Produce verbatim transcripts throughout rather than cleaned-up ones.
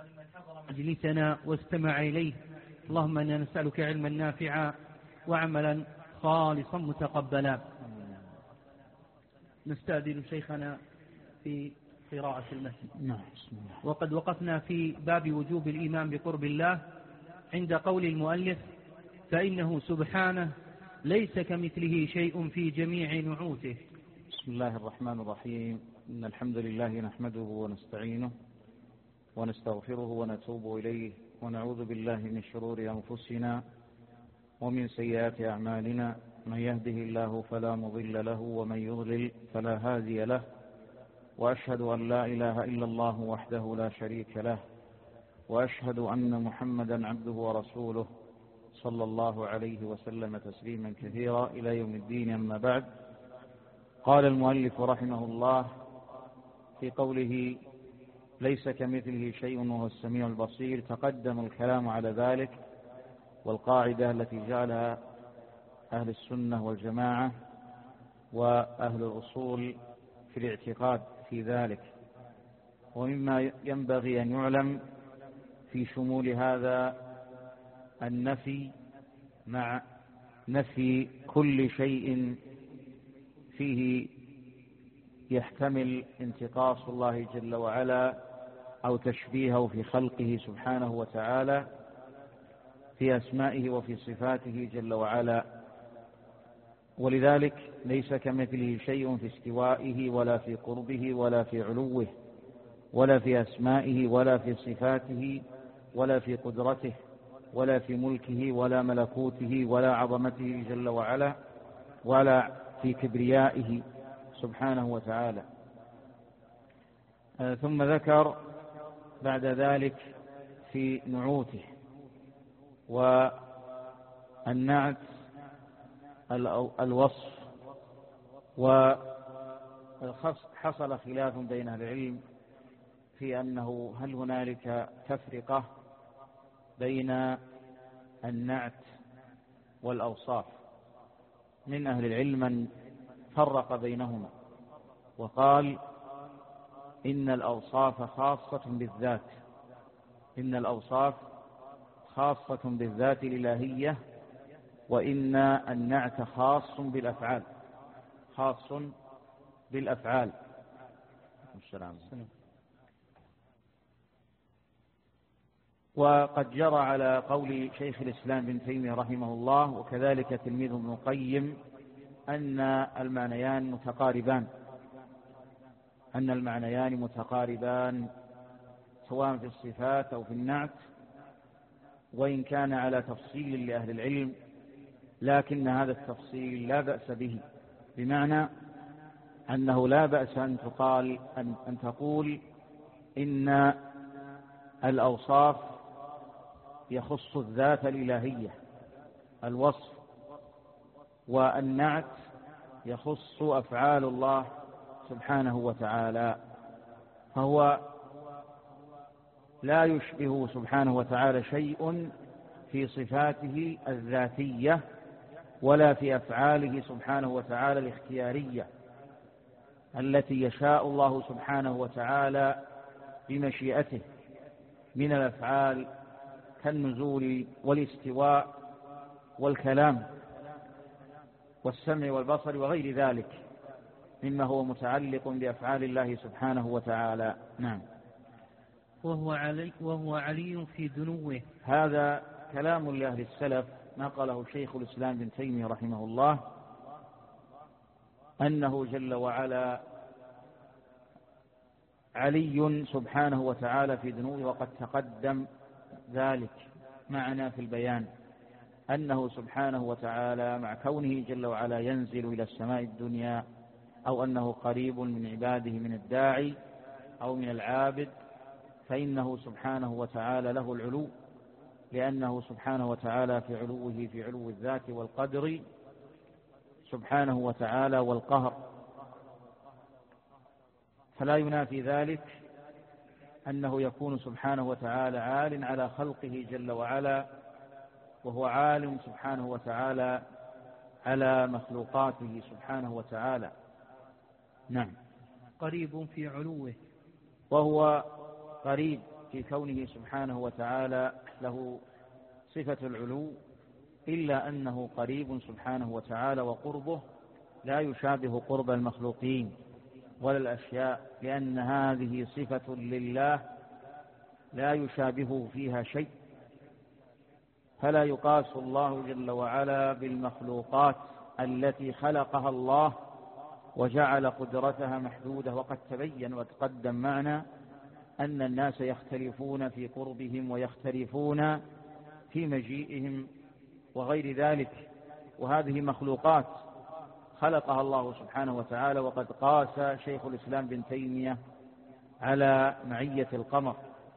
ولمن حضر مجلسنا واستمع إليه. اللهم إنا نسألك علما نافعا وعملا خالصا متقبلا. نستأذن شيخنا في قراءة المتن. نعم. بسم الله. وقد وقفنا في باب وجوب الإيمان بقرب الله عند قول المؤلف: فإنه سبحانه ليس كمثله شيء في جميع نعوته. بسم الله الرحمن الرحيم. إن الحمد لله نحمده ونستعينه ونستغفره ونتوب إليه ونعوذ بالله من شرور أنفسنا ومن سيئات أعمالنا. من يهده الله فلا مضل له ومن يضلل فلا هادي له، وأشهد أن لا إله إلا الله وحده لا شريك له، وأشهد أن محمدا عبده ورسوله صلى الله عليه وسلم تسليما كثيرا إلى يوم الدين. أما بعد، قال المؤلف رحمه الله في قوله: ليس كمثله شيء وهو السميع البصير. تقدم الكلام على ذلك، والقاعدة التي جعلها أهل السنة والجماعة وأهل الأصول في الاعتقاد في ذلك. ومما ينبغي أن يعلم في شمول هذا النفي مع نفي كل شيء فيه يحتمل انتقاص الله جل وعلا أو تشبيهه في خلقه سبحانه وتعالى في أسمائه وفي صفاته جل وعلا. ولذلك ليس كمثله شيء في استوائه ولا في قربه ولا في علوه ولا في أسمائه ولا في صفاته ولا في قدرته ولا في ملكه ولا ملكوته ولا عظمته جل وعلا ولا في كبريائه سبحانه وتعالى. آه ثم ذكر بعد ذلك في نعوته. والنعت الوصف. وحصل خلاف بين العلم في أنه هل هنالك تفرقة بين النعت والأوصاف. من أهل العلم من فرق بينهما وقال إن الأوصاف خاصة بالذات، إن الأوصاف خاصة بالذات الإلهية، وإن النعت خاص بالأفعال، خاص بالأفعال. السلام. وقد جرى على قول شيخ الإسلام بن تيمية رحمه الله وكذلك تلميذه ابن القيم أن المعنيان متقاربان، أن المعنيان متقاربان سواء في الصفات أو في النعت، وإن كان على تفصيل لأهل العلم، لكن هذا التفصيل لا بأس به، بمعنى أنه لا بأس أن تقال أن, أن تقول إن الأوصاف يخص الذات الإلهية الوصف، والنعت يخص أفعال الله سبحانه وتعالى، فهو لا يشبه سبحانه وتعالى شيء في صفاته الذاتية ولا في أفعاله سبحانه وتعالى الاختيارية التي يشاء الله سبحانه وتعالى بمشيئته من الأفعال كالنزول والاستواء والكلام والسمع والبصر وغير ذلك مما هو متعلق بأفعال الله سبحانه وتعالى. نعم. وهو علي, وهو علي في دنوه. هذا كلام لأهل السلف نقله شيخ الإسلام بن تيمية رحمه الله، أنه جل وعلا علي سبحانه وتعالى في دنوه، وقد تقدم ذلك معنا في البيان أنه سبحانه وتعالى مع كونه جل وعلا ينزل إلى السماء الدنيا، أو أنه قريب من عباده من الداعي أو من العابد، فإنه سبحانه وتعالى له العلو، لأنه سبحانه وتعالى في علوه في علو الذات والقدر سبحانه وتعالى والقهر، فلا ينافي ذلك أنه يكون سبحانه وتعالى عال على خلقه جل وعلا، وهو عالم سبحانه وتعالى على مخلوقاته سبحانه وتعالى. نعم. قريب في علوه. وهو قريب في كونه سبحانه وتعالى له صفة العلو، إلا أنه قريب سبحانه وتعالى، وقربه لا يشابه قرب المخلوقين ولا الأشياء، لأن هذه صفة لله لا يشابهه فيها شيء، فلا يقاس الله جل وعلا بالمخلوقات التي خلقها الله وجعل قدرتها محدودة. وقد تبين وتقدم معنا أن الناس يختلفون في قربهم ويختلفون في مجيئهم وغير ذلك، وهذه مخلوقات خلقها الله سبحانه وتعالى. وقد قاس شيخ الإسلام بن تيمية على معية القمر،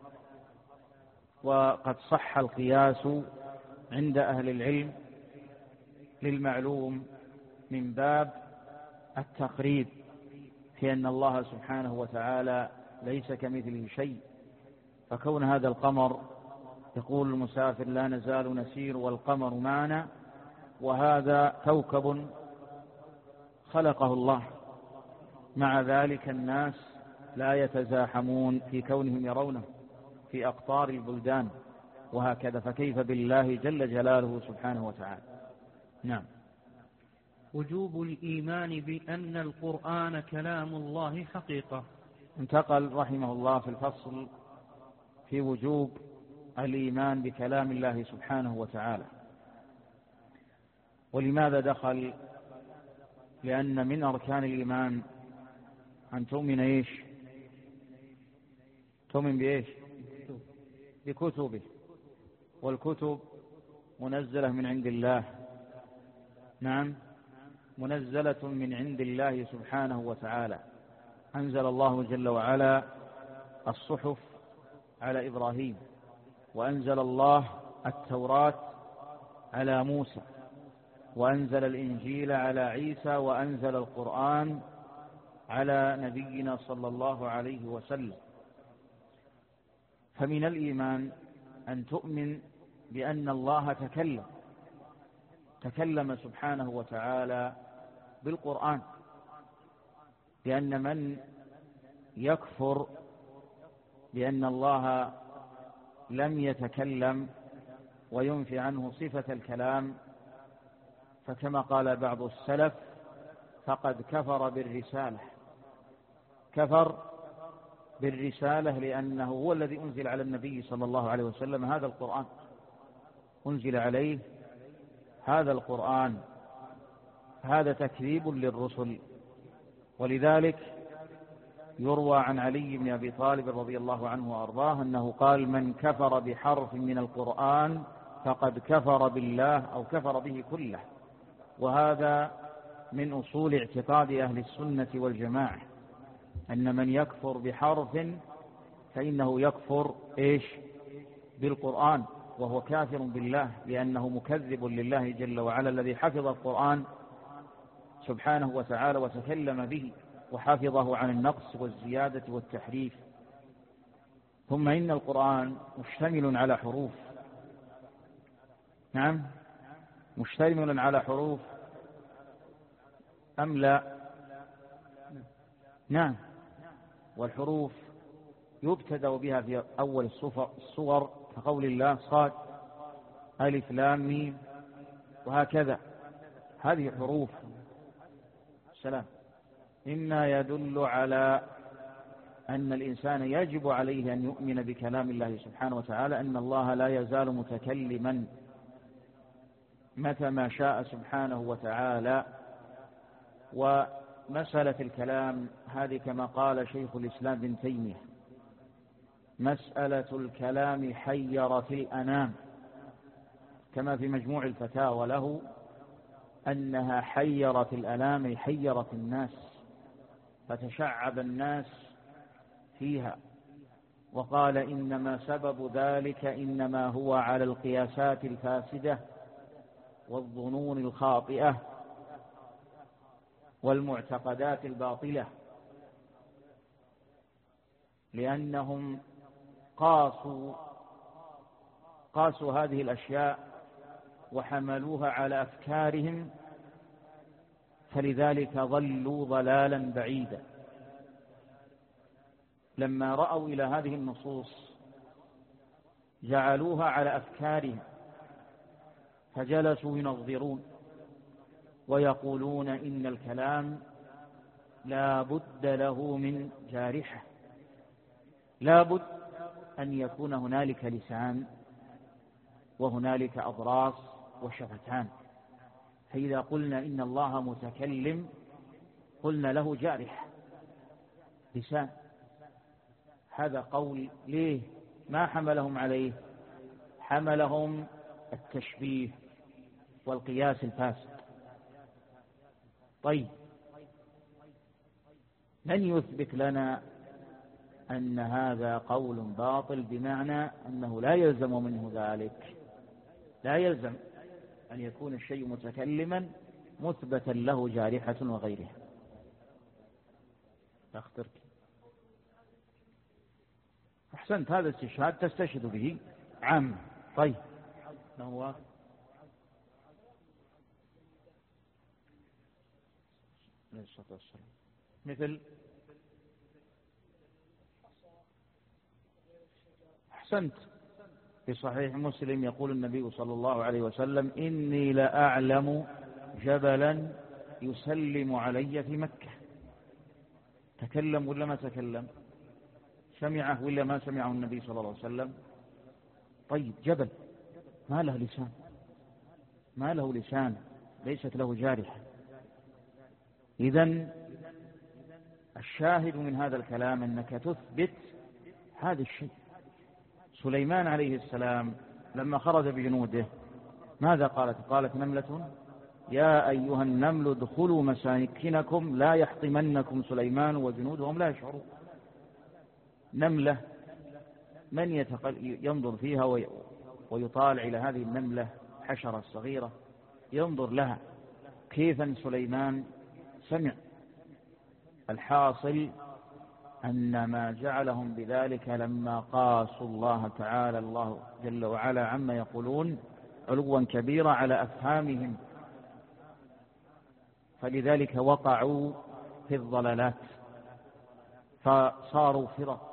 وقد صح القياس عند أهل العلم للمعلوم من باب التقريب، في أن الله سبحانه وتعالى ليس كمثله شيء. فكون هذا القمر، يقول المسافر لا نزال نسير والقمر معنا، وهذا كوكب خلقه الله، مع ذلك الناس لا يتزاحمون في كونهم يرونه في أقطار البلدان وهكذا، فكيف بالله جل جلاله سبحانه وتعالى. نعم. وجوب الإيمان بأن القرآن كلام الله حقيقة. انتقل رحمه الله في الفصل في وجوب الإيمان بكلام الله سبحانه وتعالى. ولماذا دخل؟ لأن من أركان الإيمان أن تؤمن إيش؟ تؤمن بإيش؟ بكتبه، والكتب منزلة من عند الله. نعم، منزلة من عند الله سبحانه وتعالى. أنزل الله جل وعلا الصحف على إبراهيم، وأنزل الله التوراة على موسى، وأنزل الإنجيل على عيسى، وأنزل القرآن على نبينا صلى الله عليه وسلم. فمن الإيمان أن تؤمن بأن الله تكلم تكلم سبحانه وتعالى بالقرآن، لأن من يكفر بأن الله لم يتكلم وينفي عنه صفة الكلام، فكما قال بعض السلف فقد كفر بالرسالة. كفر بالرسالة لأنه هو الذي أنزل على النبي صلى الله عليه وسلم هذا القرآن، أنزل عليه هذا القرآن، هذا تكذيب للرسل. ولذلك يروى عن علي بن أبي طالب رضي الله عنه وأرضاه أنه قال: من كفر بحرف من القرآن فقد كفر بالله أو كفر به كله. وهذا من أصول اعتقاد أهل السنة والجماعة، أن من يكفر بحرف فإنه يكفر إيش؟ بالقرآن، وهو كافر بالله، لأنه مكذب لله جل وعلا الذي حفظ القرآن سبحانه وتعالى وتكلم به وحفظه عن النقص والزيادة والتحريف. ثم إن القرآن مشتمل على حروف. نعم، مشتمل على حروف أم لا؟ نعم. والحروف يبتدأ بها في أول الصور كقول الله: صاد ألف لام ميم، وهكذا. هذه حروف سلام مما يدل على أن الإنسان يجب عليه أن يؤمن بكلام الله سبحانه وتعالى، أن الله لا يزال متكلما متى ما شاء سبحانه وتعالى. ومسألة الكلام هذه كما قال شيخ الإسلام بن تيمية: مسألة الكلام حيرت الأنام، كما في مجموع الفتاوى له أنها حيرت الأنام، حيرت الناس، فتشعب الناس فيها. وقال: إنما سبب ذلك إنما هو على القياسات الفاسدة والظنون الخاطئة والمعتقدات الباطلة، لأنهم قاسوا قاسوا هذه الأشياء وحملوها على أفكارهم، فلذلك ضلوا ضلالا بعيدا. لما رأوا إلى هذه النصوص جعلوها على أفكارهم فجلسوا ينظرون ويقولون إن الكلام لا بد له من جارحة، لا بد أن يكون هنالك لسان وهنالك أضراس وشفتان، فإذا قلنا إن الله متكلم قلنا له جارح لسان. هذا قول ليه ما حملهم عليه؟ حملهم التشبيه والقياس الفاسد. طيب، من يثبت لنا أن هذا قول باطل بمعنى أنه لا يلزم منه ذلك؟ لا يلزم أن يكون الشيء متكلما مثبتا له جارحة وغيرها. أخترك. أحسنت، هذا استشهاد تستشهد به عام. طيب، ما هو؟ مثل أحسنت، في صحيح مسلم يقول النبي صلى الله عليه وسلم: إني لأعلم جبلا يسلم علي في مكة. تكلم ولا ما تكلم؟ سمعه ولا ما سمعه النبي صلى الله عليه وسلم؟ طيب، جبل ما له لسان، ما له لسان، ليست له جارحة. إذن الشاهد من هذا الكلام أنك تثبت هذا الشيء. سليمان عليه السلام لما خرج بجنوده ماذا قالت؟ قالت نملة يا أيها النمل ادخلوا مساكنكم لا يحطمنكم سليمان وجنودهم لا يشعرون. نملة من يتقل ينظر فيها ويطالع إلى هذه النملة حشرة صغيرة، ينظر لها كيف سليمان سمع. الحاصل أن ما جعلهم بذلك لما قاسوا الله تعالى الله جل وعلا عما يقولون علوا كبيرا على أفهامهم، فلذلك وقعوا في الضلالات فصاروا فرق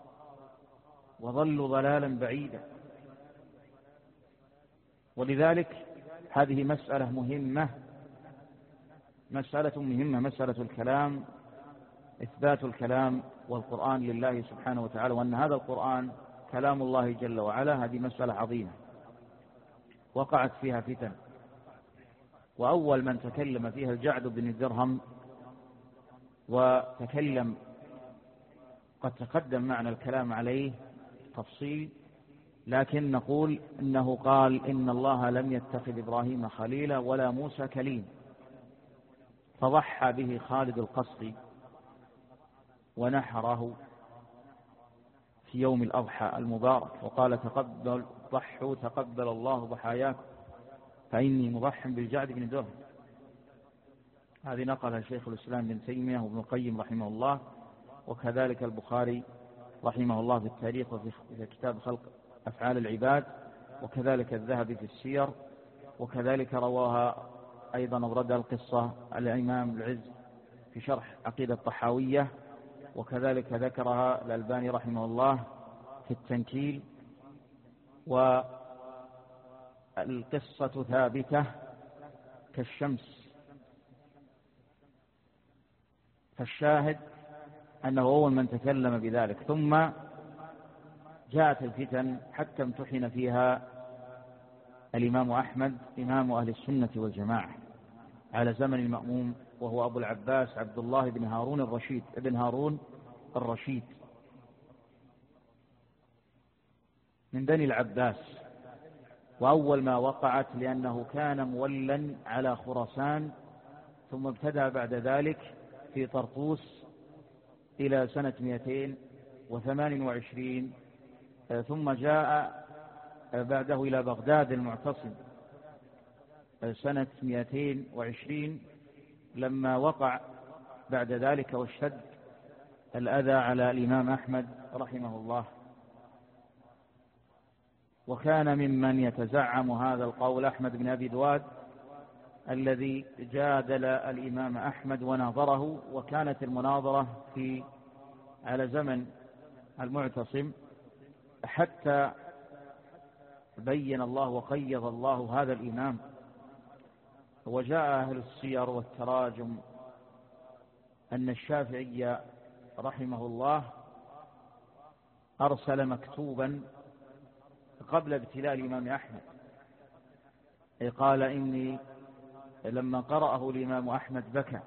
وظلوا ضلالا بعيدا. ولذلك هذه مسألة مهمة، مسألة مهمة، مسألة الكلام، إثبات الكلام والقرآن لله سبحانه وتعالى، وأن هذا القرآن كلام الله جل وعلا. هذه مسألة عظيمة وقعت فيها فتن، وأول من تكلم فيها الجعد بن الدرهم، وتكلم قد تقدم معنا الكلام عليه تفصيل، لكن نقول إنه قال إن الله لم يتخذ إبراهيم خليلا ولا موسى كليم، فضحى به خالد القصري ونحره في يوم الأضحى المبارك وقال تقبل ضحوا تقبل الله ضحاياكم فإني مضح بالجعد بن درهم. هذه نقلها شيخ الإسلام بن تيمية وابن القيم رحمه الله، وكذلك البخاري رحمه الله في التاريخ وفي كتاب خلق أفعال العباد، وكذلك الذهبي في السير، وكذلك رواها أيضا أورد القصة الإمام العز في شرح عقيدة الطحاوية، وكذلك ذكرها الألباني رحمه الله في التنكيل. والقصة ثابتة كالشمس، فالشاهد أنه هو من تكلم بذلك. ثم جاءت الفتن حتى امتحن فيها الإمام أحمد إمام أهل السنة والجماعة على زمن المأموم، وهو أبو العباس عبد الله بن هارون الرشيد ابن هارون الرشيد من بني العباس. وأول ما وقعت لأنه كان مولا على خراسان، ثم ابتدأ بعد ذلك في طرطوس إلى سنة مئتين وثمان وعشرين، ثم جاء بعده إلى بغداد المعتصم سنة مئتين وعشرين، لما وقع بعد ذلك واشتد الأذى على الإمام أحمد رحمه الله. وكان ممن يتزعم هذا القول أحمد بن أبي دواد الذي جادل الإمام أحمد وناظره، وكانت المناظرة في على زمن المعتصم حتى بين الله وقيض الله هذا الإمام. وجاء أهل السير والتراجم أن الشافعي رحمه الله أرسل مكتوبا قبل ابتلاء الإمام أحمد، قال إني لما قرأه الإمام أحمد بكى.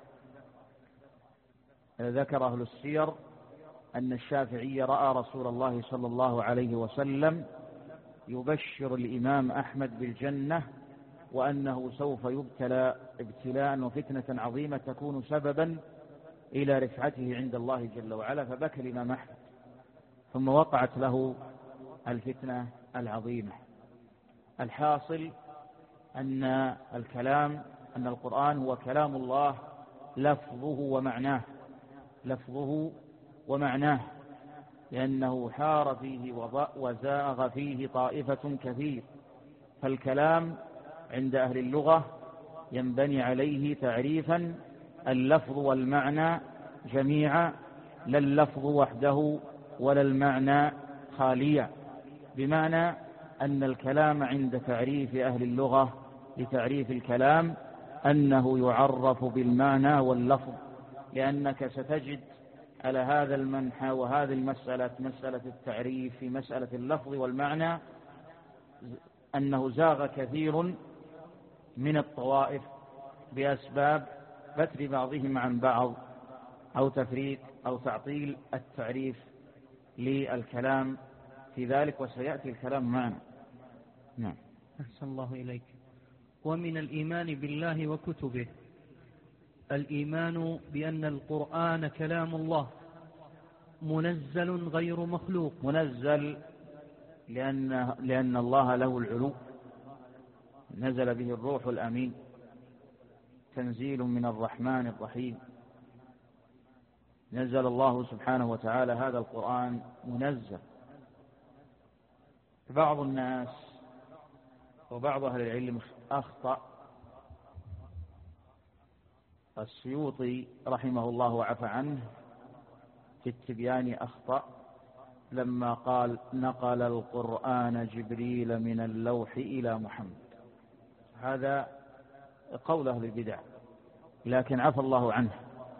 ذكر أهل السير أن الشافعي رأى رسول الله صلى الله عليه وسلم يبشر الإمام أحمد بالجنة، وأنه سوف يبتلى ابتلاء وفتنة عظيمة تكون سببا إلى رفعته عند الله جل وعلا، فبكى الإمام أحمد، ثم وقعت له الفتنة العظيمة. الحاصل أن الكلام أن القرآن هو كلام الله لفظه ومعناه لفظه ومعناه لأنه حار فيه وزاغ فيه طائفة كثير. فالكلام عند أهل اللغة ينبني عليه تعريفا اللفظ والمعنى جميعا، لا اللفظ وحده ولا المعنى خاليا، بمعنى أن الكلام عند تعريف أهل اللغة لتعريف الكلام أنه يعرف بالمعنى واللفظ، لأنك ستجد على هذا المنحى وهذه المسألة مسألة التعريف في مسألة اللفظ والمعنى أنه زاغ كثير من الطوائف بأسباب فتر بعضهم عن بعض أو تفريق أو تعطيل التعريف للكلام في ذلك، وسيأتي الكلام معنا. نعم. أحسن الله إليك. ومن الإيمان بالله وكتبه الإيمان بأن القرآن كلام الله منزل غير مخلوق. منزل لأن, لأن الله له العلو، نزل به الروح الأمين، تنزيل من الرحمن الرحيم. نزل الله سبحانه وتعالى هذا القرآن منزل. بعض الناس وبعض أهل العلم أخطأ. السيوطي رحمه الله وعفى عنه في التبيان أخطأ لما قال نقل القرآن جبريل من اللوح إلى محمد. هذا قول أهل البدع، لكن عفى الله عنه،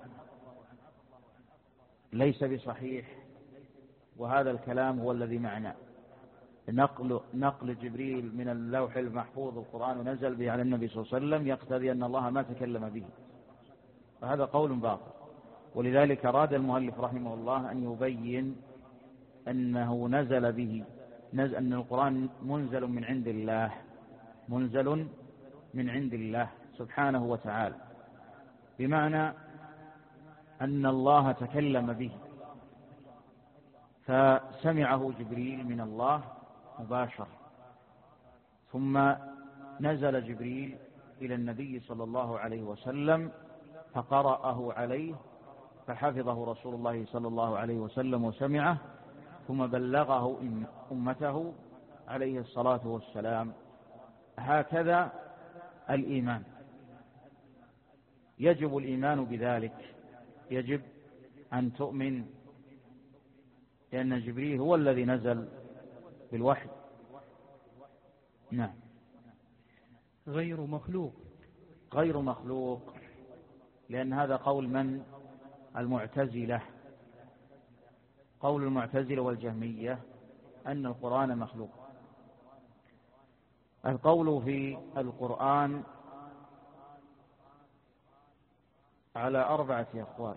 ليس بصحيح، وهذا الكلام هو الذي معناه. نقل, نقل جبريل من اللوح المحفوظ القرآن نزل به على النبي صلى الله عليه وسلم يقتضي أن الله ما تكلم به، فهذا قول باطل. ولذلك أراد المؤلف رحمه الله أن يبين أنه نزل به نزل أن القرآن منزل من عند الله، منزل من عند الله سبحانه وتعالى، بمعنى أن الله تكلم به، فسمعه جبريل من الله مباشرة، ثم نزل جبريل إلى النبي صلى الله عليه وسلم فقرأه عليه، فحفظه رسول الله صلى الله عليه وسلم وسمعه، ثم بلغه أمته عليه الصلاة والسلام. هكذا الإيمان، يجب الإيمان بذلك، يجب أن تؤمن لأن جبريل هو الذي نزل بالوحي. نعم. غير مخلوق. غير مخلوق لأن هذا قول من؟ المعتزلة. قول المعتزلة والجهمية أن القرآن مخلوق. القول في القرآن على أربعة أقوال.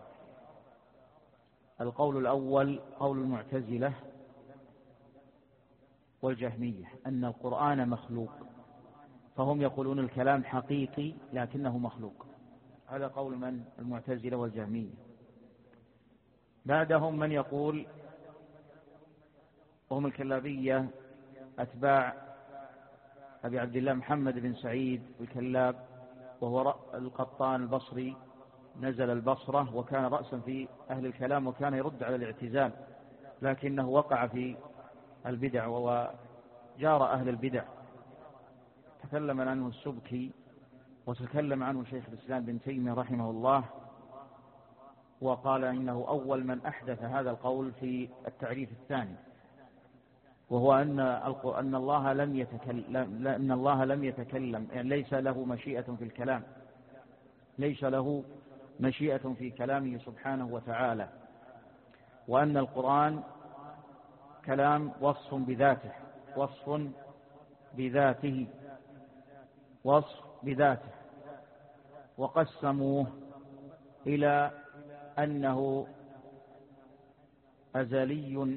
القول الأول قول المعتزلة والجهمية أن القرآن مخلوق، فهم يقولون الكلام حقيقي لكنه مخلوق. هذا قول من؟ المعتزلة والجهمية. بعدهم من يقول، وهم الكلابية أتباع أبي عبد الله محمد بن سعيد الكلاب، وهو القطان البصري، نزل البصرة وكان رأسا في أهل الكلام، وكان يرد على الاعتزال، لكنه وقع في البدع وجار أهل البدع. تكلم عنه السبكي وتكلم عنه شيخ الإسلام بن تيمية رحمه الله، وقال إنه أول من أحدث هذا القول في التعريف الثاني، وهو أن أن الله لم يتكلم أن الله لم يتكلم يعني ليس له مشيئة في الكلام، ليس له مشيئة في كلامه سبحانه وتعالى، وأن القرآن كلام وصف بذاته وصف بذاته وصف بذاته وقسموه إلى أنه أزلي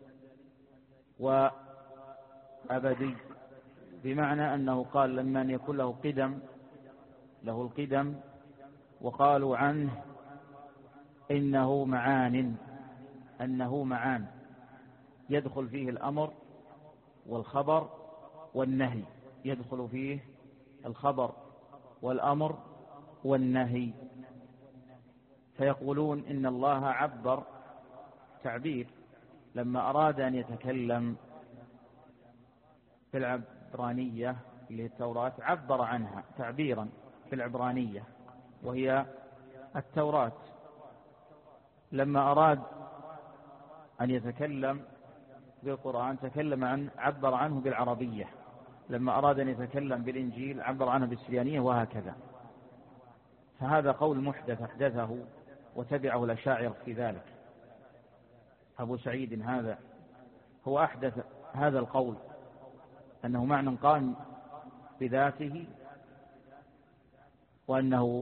وأبدي، بمعنى أنه قال لما أن يكون له قدم له القدم، وقالوا عنه إنه معان أنه معان يدخل فيه الأمر والخبر والنهي، يدخل فيه الخبر والأمر والنهي، فيقولون إن الله عبر تعبير لما أراد أن يتكلم في العبرانية اللي هي التوراة، عبر عنها تعبيرا في العبرانية وهي التوراة. لما أراد أن يتكلم بالقرآن تكلم عن عبر عنه بالعربية، لما أراد أن يتكلم بالإنجيل عبر عنه بالسريانية، وهكذا. فهذا قول محدث أحدثه وتبعه الأشاعرة في ذلك. أبو سعيد هذا هو أحدث هذا القول، أنه معنى قائم بذاته، وأنه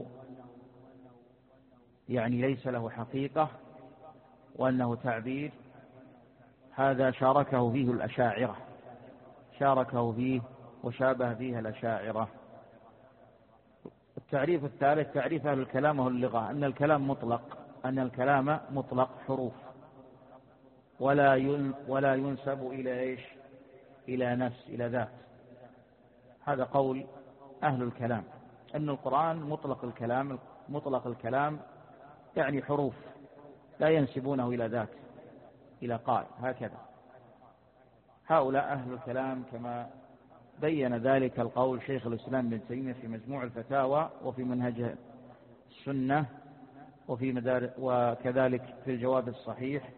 يعني ليس له حقيقة، وأنه تعبير. هذا شاركه فيه الأشاعرة، شاركه فيه وشابه فيه الأشاعرة. التعريف الثالث تعريف أهل الكلام وهو اللغة، أن الكلام مطلق أن الكلام مطلق حروف ولا ولا ينسب إلى إيش؟ إلى نفس، إلى ذات. هذا قول أهل الكلام، أن القرآن مطلق الكلام مطلق الكلام يعني حروف لا ينسبونه إلى ذات، إلى قائل، هكذا. هؤلاء أهل الكلام كما بين ذلك القول شيخ الإسلام ابن تيمية في مجموع الفتاوى وفي منهج السنة وفي مدار وكذلك في الجواب الصحيح،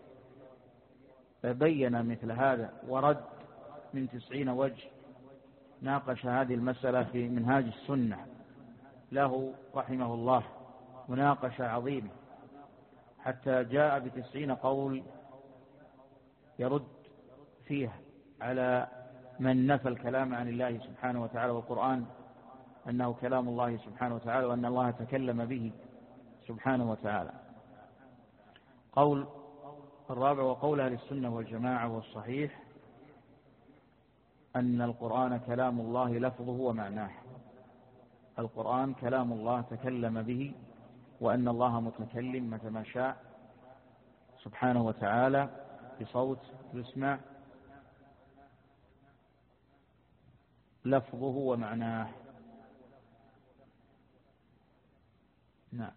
فبين مثل هذا ورد من تسعين وجه. ناقش هذه المسألة في منهاج السنة له رحمه الله مناقشة عظيمة، حتى جاء بتسعين قول يرد فيه على من نفى الكلام عن الله سبحانه وتعالى، والقرآن أنه كلام الله سبحانه وتعالى، وأن الله تكلم به سبحانه وتعالى. قول الرابع وقول أهل السنة والجماعة والصحيح أن القرآن كلام الله لفظه ومعناه. القرآن كلام الله تكلم به، وأن الله متكلم متى ما شاء سبحانه وتعالى بصوت يسمع لفظه ومعناه. نعم.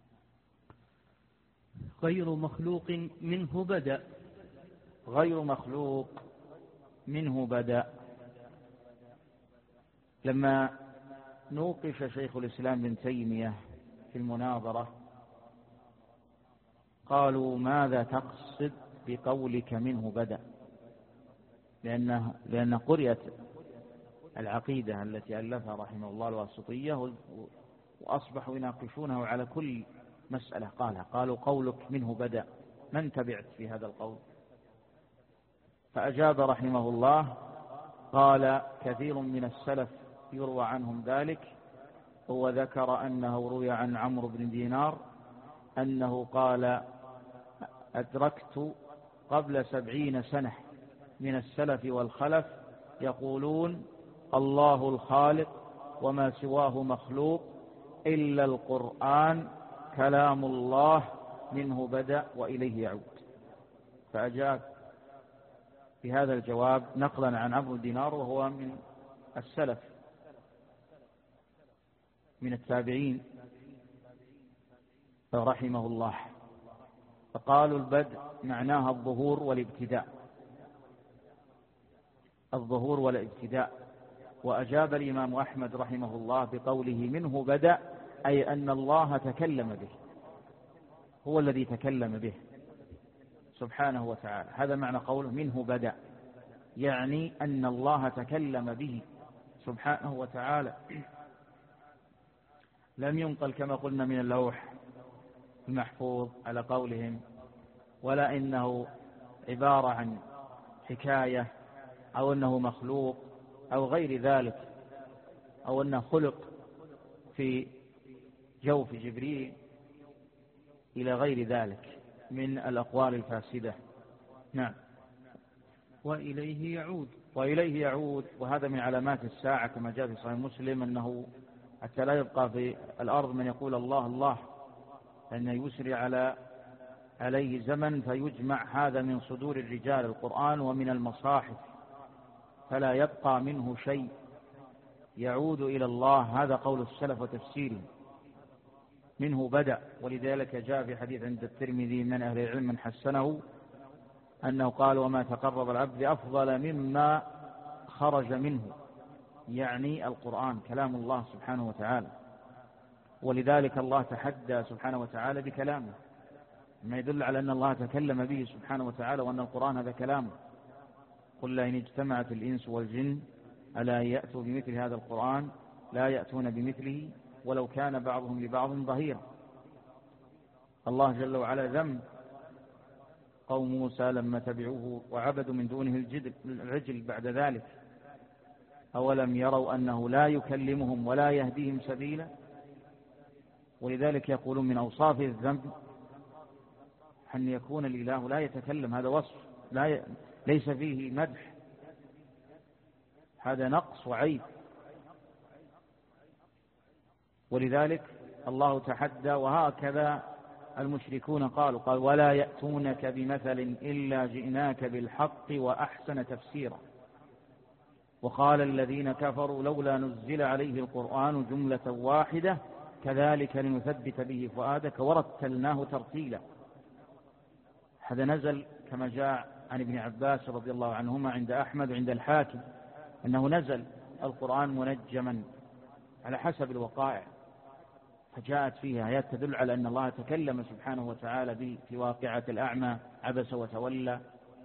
غير مخلوق منه بدأ. غير مخلوق منه بدأ. لما نوقش شيخ الإسلام ابن تيمية في المناظرة قالوا ماذا تقصد بقولك منه بدأ؟ لأنه لأن قرئت العقيدة التي ألفها رحمه الله الواسطية، وأصبحوا يناقشونه على كل مسألة قالها. قالوا قولك منه بدأ، من تبعت في هذا القول؟ فأجاب رحمه الله قال كثير من السلف يروى عنهم ذلك، هو ذكر أنه روي عن عمرو بن دينار أنه قال أدركت قبل سبعين سنة من السلف والخلف يقولون الله الخالق وما سواه مخلوق إلا القرآن كلام الله منه بدأ وإليه يعود. فأجاب بهذا الجواب نقلا عن عمرو بن دينار وهو من السلف من التابعين رحمه الله. فقالوا البدء معناها الظهور والابتداء، الظهور والابتداء. وأجاب الإمام أحمد رحمه الله بقوله منه بدأ، أي أن الله تكلم به، هو الذي تكلم به سبحانه وتعالى. هذا معنى قوله منه بدأ. يعني أن الله تكلم به سبحانه وتعالى، لم ينقل كما قلنا من اللوح المحفوظ على قولهم، ولا إنه عبارة عن حكاية أو أنه مخلوق أو غير ذلك، أو أنه خلق في جوف جبريل إلى غير ذلك من الأقوال الفاسدة. نعم. وإليه يعود. وإليه يعود، وهذا من علامات الساعة كما جاء في صحيح مسلم، أنه حتى لا يبقى في الأرض من يقول الله الله، أن يسري على عليه زمن فيجمع هذا من صدور الرجال القرآن ومن المصاحف، فلا يبقى منه شيء، يعود إلى الله. هذا قول السلف وتفسيره، منه بدأ. ولذلك جاء في حديث عند الترمذي من أهل العلم من حسنه أنه قال: وما تقرب العبد أفضل مما خرج منه، يعني القرآن كلام الله سبحانه وتعالى. ولذلك الله تحدى سبحانه وتعالى بكلامه، ما يدل على أن الله تكلم به سبحانه وتعالى، وأن القرآن هذا كلامه. قل إن اجتمعت الإنس والجن ألا يأتوا بمثل هذا القرآن لا يأتون بمثله ولو كان بعضهم لبعض ظهيرا. الله جل وعلا ذم قوم موسى لما تبعوه وعبدوا من دونه العجل بعد ذلك، أولم يروا أنه لا يكلمهم ولا يهديهم سبيلا. ولذلك يقولون من أوصاف الذنب أن يكون الإله لا يتكلم، هذا وصف لا ي... ليس فيه مدح، هذا نقص وعيب. ولذلك الله تحدى، وهكذا المشركون قالوا قال: ولا يأتونك بمثل إلا جئناك بالحق وأحسن تفسيرا. وقال الذين كفروا لولا نزل عليه القرآن جملة واحدة كذلك لنثبت به فؤادك ورتلناه ترتيلا. هذا نزل كما جاء عن ابن عباس رضي الله عنهما عند أحمد وعند الحاكم أنه نزل القرآن منجما على حسب الوقائع، فجاءت فيها آيات تدل على أن الله تكلم سبحانه وتعالى به في واقعة الأعمى عبس وتولى،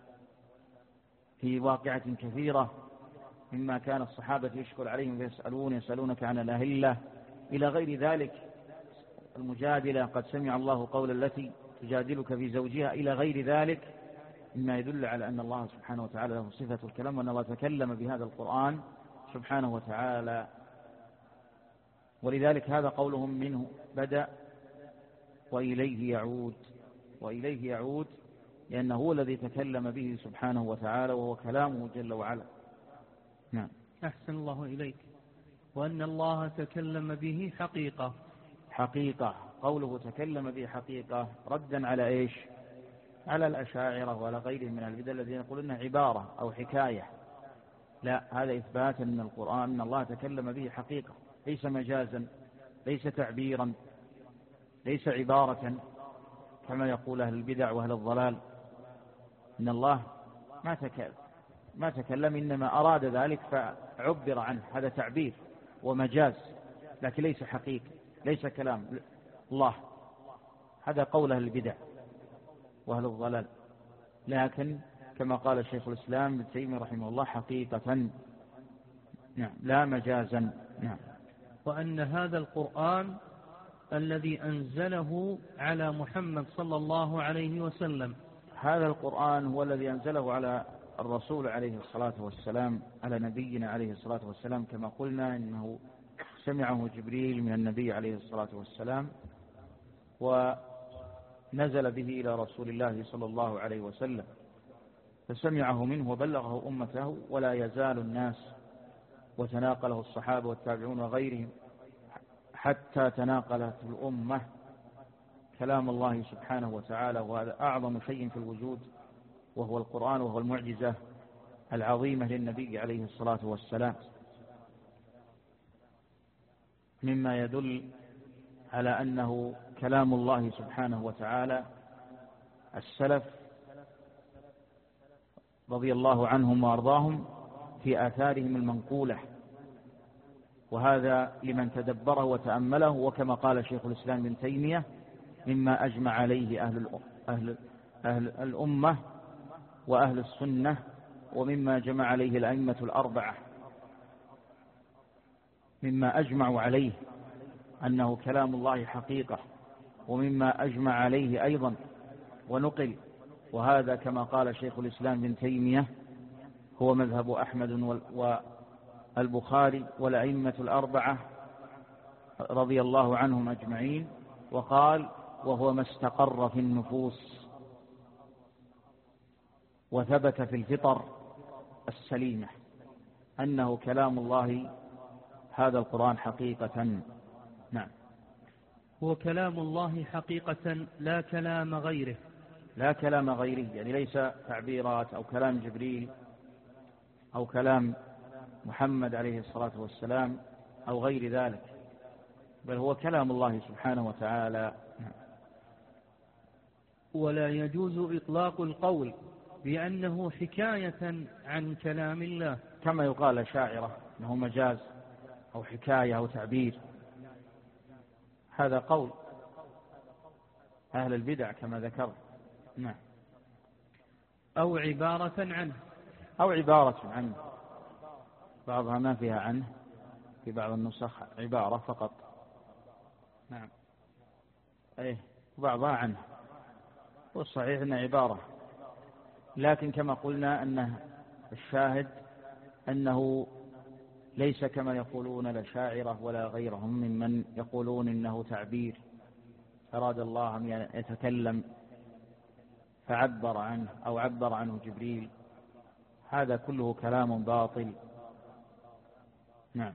في واقعة كثيرة مما كان الصحابة يشكل عليهم يسألون يسألونك عن الأهلة إلى غير ذلك، المجادلة قد سمع الله قول التي تجادلك في زوجها إلى غير ذلك، مما يدل على أن الله سبحانه وتعالى له صفة الكلام، وأن الله تكلم بهذا القرآن سبحانه وتعالى. ولذلك هذا قولهم منه بدأ وإليه يعود. وإليه يعود لأنه هو الذي تكلم به سبحانه وتعالى، وهو كلامه جل وعلا. نعم. أحسن الله إليك. وأن الله تكلم به حقيقة. حقيقة، قوله تكلم به حقيقة ردا على إيش؟ على الأشاعرة وعلى غيرهم من البدع الذين يقولون إنها عبارة أو حكاية. لا، هذا إثبات أن القرآن أن الله تكلم به حقيقة، ليس مجازا، ليس تعبيرا، ليس عبارة كما يقول أهل البدع وأهل الضلال إن الله ما تكلم ما تكلم إنما أراد ذلك فعبر عنه، هذا تعبير ومجاز، لكن ليس حقيقة، ليس كلام الله. هذا قول أهل البدع وأهل الضلال، لكن كما قال الشيخ الإسلام ابن تيمية رحمه الله حقيقة، نعم، لا مجازا. نعم. وأن هذا القرآن الذي أنزله على محمد صلى الله عليه وسلم، هذا القرآن هو الذي أنزله على الرسول عليه الصلاة والسلام، على نبينا عليه الصلاة والسلام، كما قلنا إنه سمعه جبريل من النبي عليه الصلاة والسلام، ونزل به إلى رسول الله صلى الله عليه وسلم، فسمعه منه وبلغه أمته، ولا يزال الناس وتناقله الصحابة والتابعون وغيرهم حتى تناقلت الأمة كلام الله سبحانه وتعالى، وهذا أعظم شيء في الوجود، وهو القرآن، وهو المعجزة العظيمة للنبي عليه الصلاة والسلام، مما يدل على أنه كلام الله سبحانه وتعالى. السلف رضي الله عنهم وأرضاهم في آثارهم المنقولة، وهذا لمن تدبره وتأمله، وكما قال شيخ الإسلام ابن تيمية مما أجمع عليه أهل, أهل, أهل الأمة وأهل السنة ومما جمع عليه الأئمة الأربعة، مما أجمعوا عليه أنه كلام الله حقيقة، ومما أجمع عليه أيضا ونقل، وهذا كما قال شيخ الإسلام بن تيمية هو مذهب أحمد والبخاري والأئمة الأربعة رضي الله عنهم أجمعين. وقال وهو ما استقر في النفوس وثبت في الفطر السليمة أنه كلام الله هذا القرآن حقيقة. نعم. هو كلام الله حقيقة لا كلام غيره. لا كلام غيره، يعني ليس تعبيرات أو كلام جبريل أو كلام محمد عليه الصلاة والسلام أو غير ذلك، بل هو كلام الله سبحانه وتعالى. ولا يجوز إطلاق القول بأنه حكاية عن كلام الله، كما يقال شاعرة أنه مجاز أو حكاية أو تعبير، هذا قول أهل البدع كما ذكر. نعم. أو عبارة عنه، أو عبارة عنه، بعضها ما فيها عنه، في بعض النسخ عبارة فقط. نعم. أيه، بعضها عنه، والصحيح أنه عبارة، لكن كما قلنا أنه الشاهد أنه ليس كما يقولون لا شاعرة ولا غيرهم ممن يقولون إنه تعبير، أراد الله أن يتكلم فعبر عنه أو عبر عنه جبريل، هذا كله كلام باطل. نعم.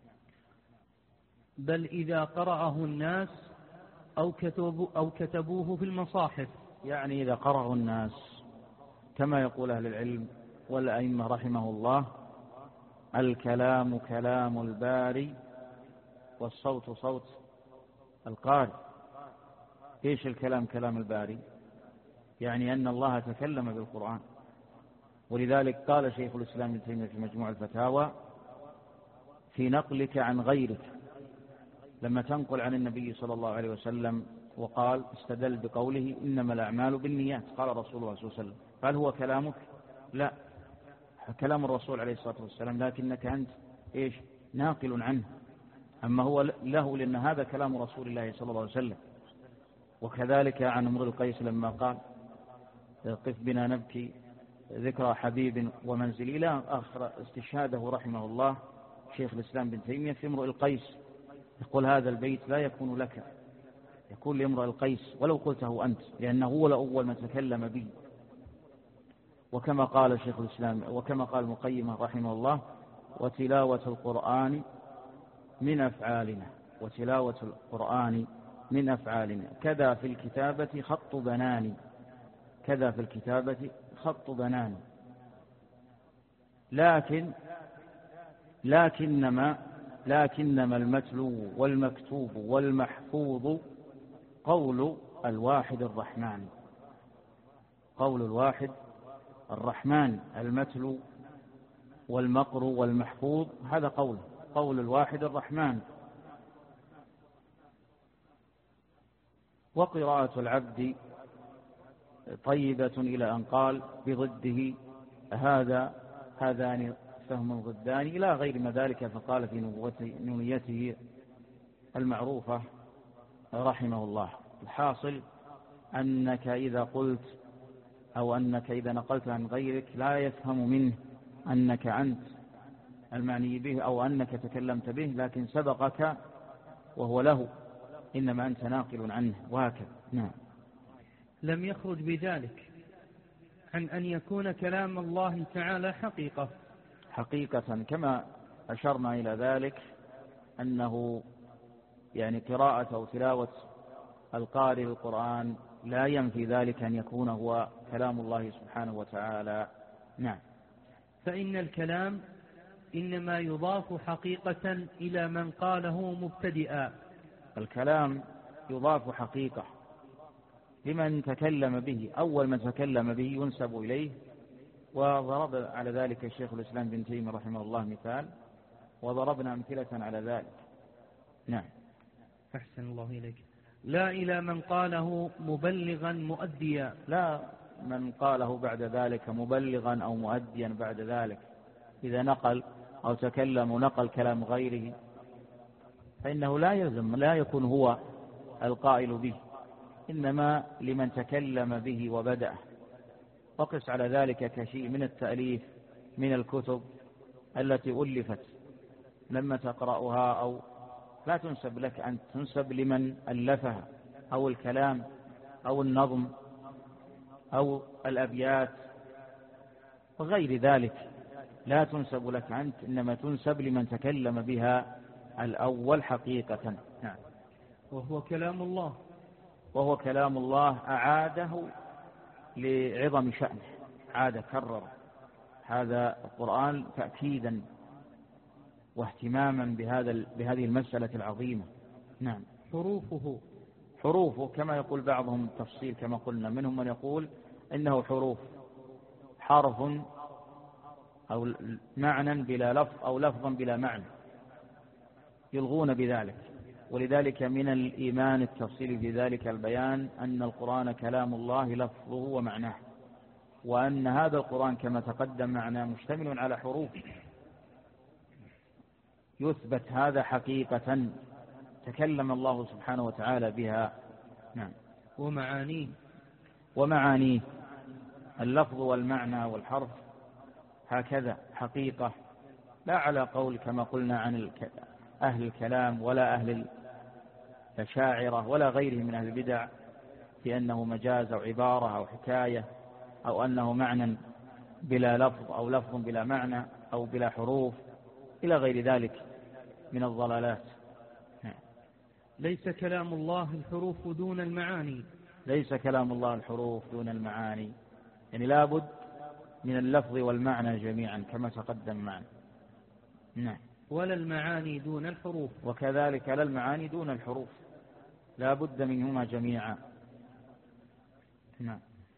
بل إذا قرأه الناس أو كتبوا أو كتبوه في المصاحف، يعني إذا قرأه الناس كما يقول أهل العلم والأئمة رحمه الله، الكلام كلام الباري والصوت صوت القارئ. إيش الكلام كلام الباري؟ يعني أن الله تكلم بالقرآن، ولذلك قال شيخ الإسلام ابن تيمية في مجموع الفتاوى في نقلك عن غيرك، لما تنقل عن النبي صلى الله عليه وسلم وقال استدل بقوله إنما الأعمال بالنيات، قال رسول الله صلى الله عليه وسلم، قال هو كلامك؟ لا، كلام الرسول عليه الصلاة والسلام، لكنك أنت إيش ناقل عنه، أما هو له لأن هذا كلام رسول الله صلى الله عليه وسلم. وكذلك عن امرؤ القيس لما قال قف بنا نبكي ذكرى حبيب ومنزل، إلى آخر استشهاده رحمه الله شيخ الإسلام بن تيمية في امرؤ القيس، يقول هذا البيت لا يكون لك، يكون لامرؤ القيس ولو قلته أنت، لأنه هو الأول من تكلم به. وكما قال شيخ الإسلام وكما قال المقيم رحمه الله وتلاوة القرآن من أفعالنا، وتلاوة القرآن من أفعالنا، كذا في الكتابة خط بناني، كذا في الكتابة خط بناني، لكن لكنما لكنما المتلو والمكتوب والمحفوظ قول الواحد الرحمن، قول الواحد الرحمن، المتلو والمقر والمحفوظ هذا قول قول الواحد الرحمن. وقراءة العبد طيبة إلى أن قال بضده هذا هذان فهم ضدان إلى غير ما ذلك، فقال في نونيته المعروفة رحمه الله. الحاصل أنك إذا قلت أو أنك إذا نقلت عن غيرك لا يفهم منه أنك أنت المعني به أو أنك تكلمت به، لكن سبقك وهو له، إنما أنت ناقل عنه، وهكذا. نعم. لم يخرج بذلك عن أن يكون كلام الله تعالى حقيقة حقيقة كما أشرنا إلى ذلك، أنه يعني قراءة أو تلاوة القارئ القرآن لا ينفي ذلك أن يكون هو كلام الله سبحانه وتعالى. نعم. فإن الكلام إنما يضاف حقيقة إلى من قاله مبتدئا. الكلام يضاف حقيقة لمن تكلم به، أول من تكلم به ينسب إليه، وضرب على ذلك الشيخ الإسلام بن تيمية رحمه الله مثال، وضربنا أمثلة على ذلك. نعم. أحسن الله إليك. لا إلى من قاله مبلغا مؤديا. لا من قاله بعد ذلك مبلغا أو مؤديا بعد ذلك إذا نقل أو تكلم ونقل كلام غيره فإنه لا يلزم لا يكون هو القائل به، إنما لمن تكلم به وبدأه. وقس على ذلك كشيء من التأليف من الكتب التي ألفت لما تقرأها أو لا تنسب لك أن تنسب لمن ألفها، أو الكلام أو النظم أو الأبيات وغير ذلك لا تنسب لك أنت، إنما تنسب لمن تكلم بها الأول حقيقة. نعم. وهو كلام الله وهو كلام الله أعاده لعظم شأنه، عاد كرر هذا القرآن تأكيدا واهتماما بهذا بهذه المسألة العظيمة. نعم. حروفه حروفه كما يقول بعضهم التفصيل كما قلنا، منهم من يقول إنه حروف حرف أو معنى بلا لفظ أو لفظا بلا معنى، يلغون بذلك. ولذلك من الإيمان التفصيلي في ذلك البيان أن القرآن كلام الله لفظه ومعناه، وأن هذا القرآن كما تقدم معنا مشتمل على حروف يثبت هذا حقيقة تكلم الله سبحانه وتعالى بها. نعم. ومعانيه ومعانيه اللفظ والمعنى والحرف هكذا حقيقة، لا على قول كما قلنا عن أهل الكلام ولا أهل الشاعرة ولا غيرهم من أهل البدع في أنه مجاز أو عبارة أو حكاية أو أنه معنى بلا لفظ أو لفظ بلا معنى أو بلا حروف إلى غير ذلك من الضلالات. ليس كلام الله الحروف دون المعاني. ليس كلام الله الحروف دون المعاني، يعني لابد من اللفظ والمعنى جميعا كما تقدم معنا. نعم. ولا المعاني دون الحروف. وكذلك لا المعاني دون الحروف، لا بد منهما جميعا. نعم.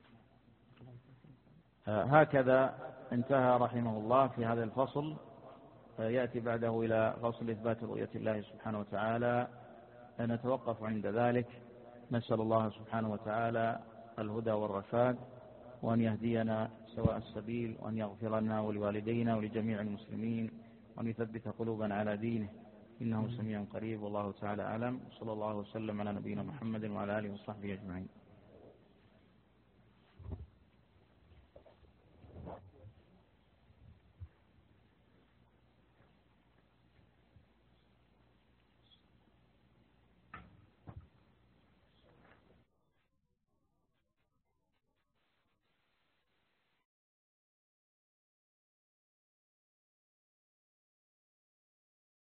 هكذا انتهى رحمه الله في هذا الفصل. يأتي بعده إلى فصل إثبات رؤية الله سبحانه وتعالى، نتوقف عند ذلك. نسأل الله سبحانه وتعالى الهدى والرشاد، وأن يهدينا سواء السبيل، وأن يغفر لنا ولوالدينا ولجميع المسلمين، وأن يثبت قلوبنا على دينه، إنه سميع قريب. والله تعالى أعلم. صلى الله وسلم على نبينا محمد وعلى آله وصحبه أجمعين.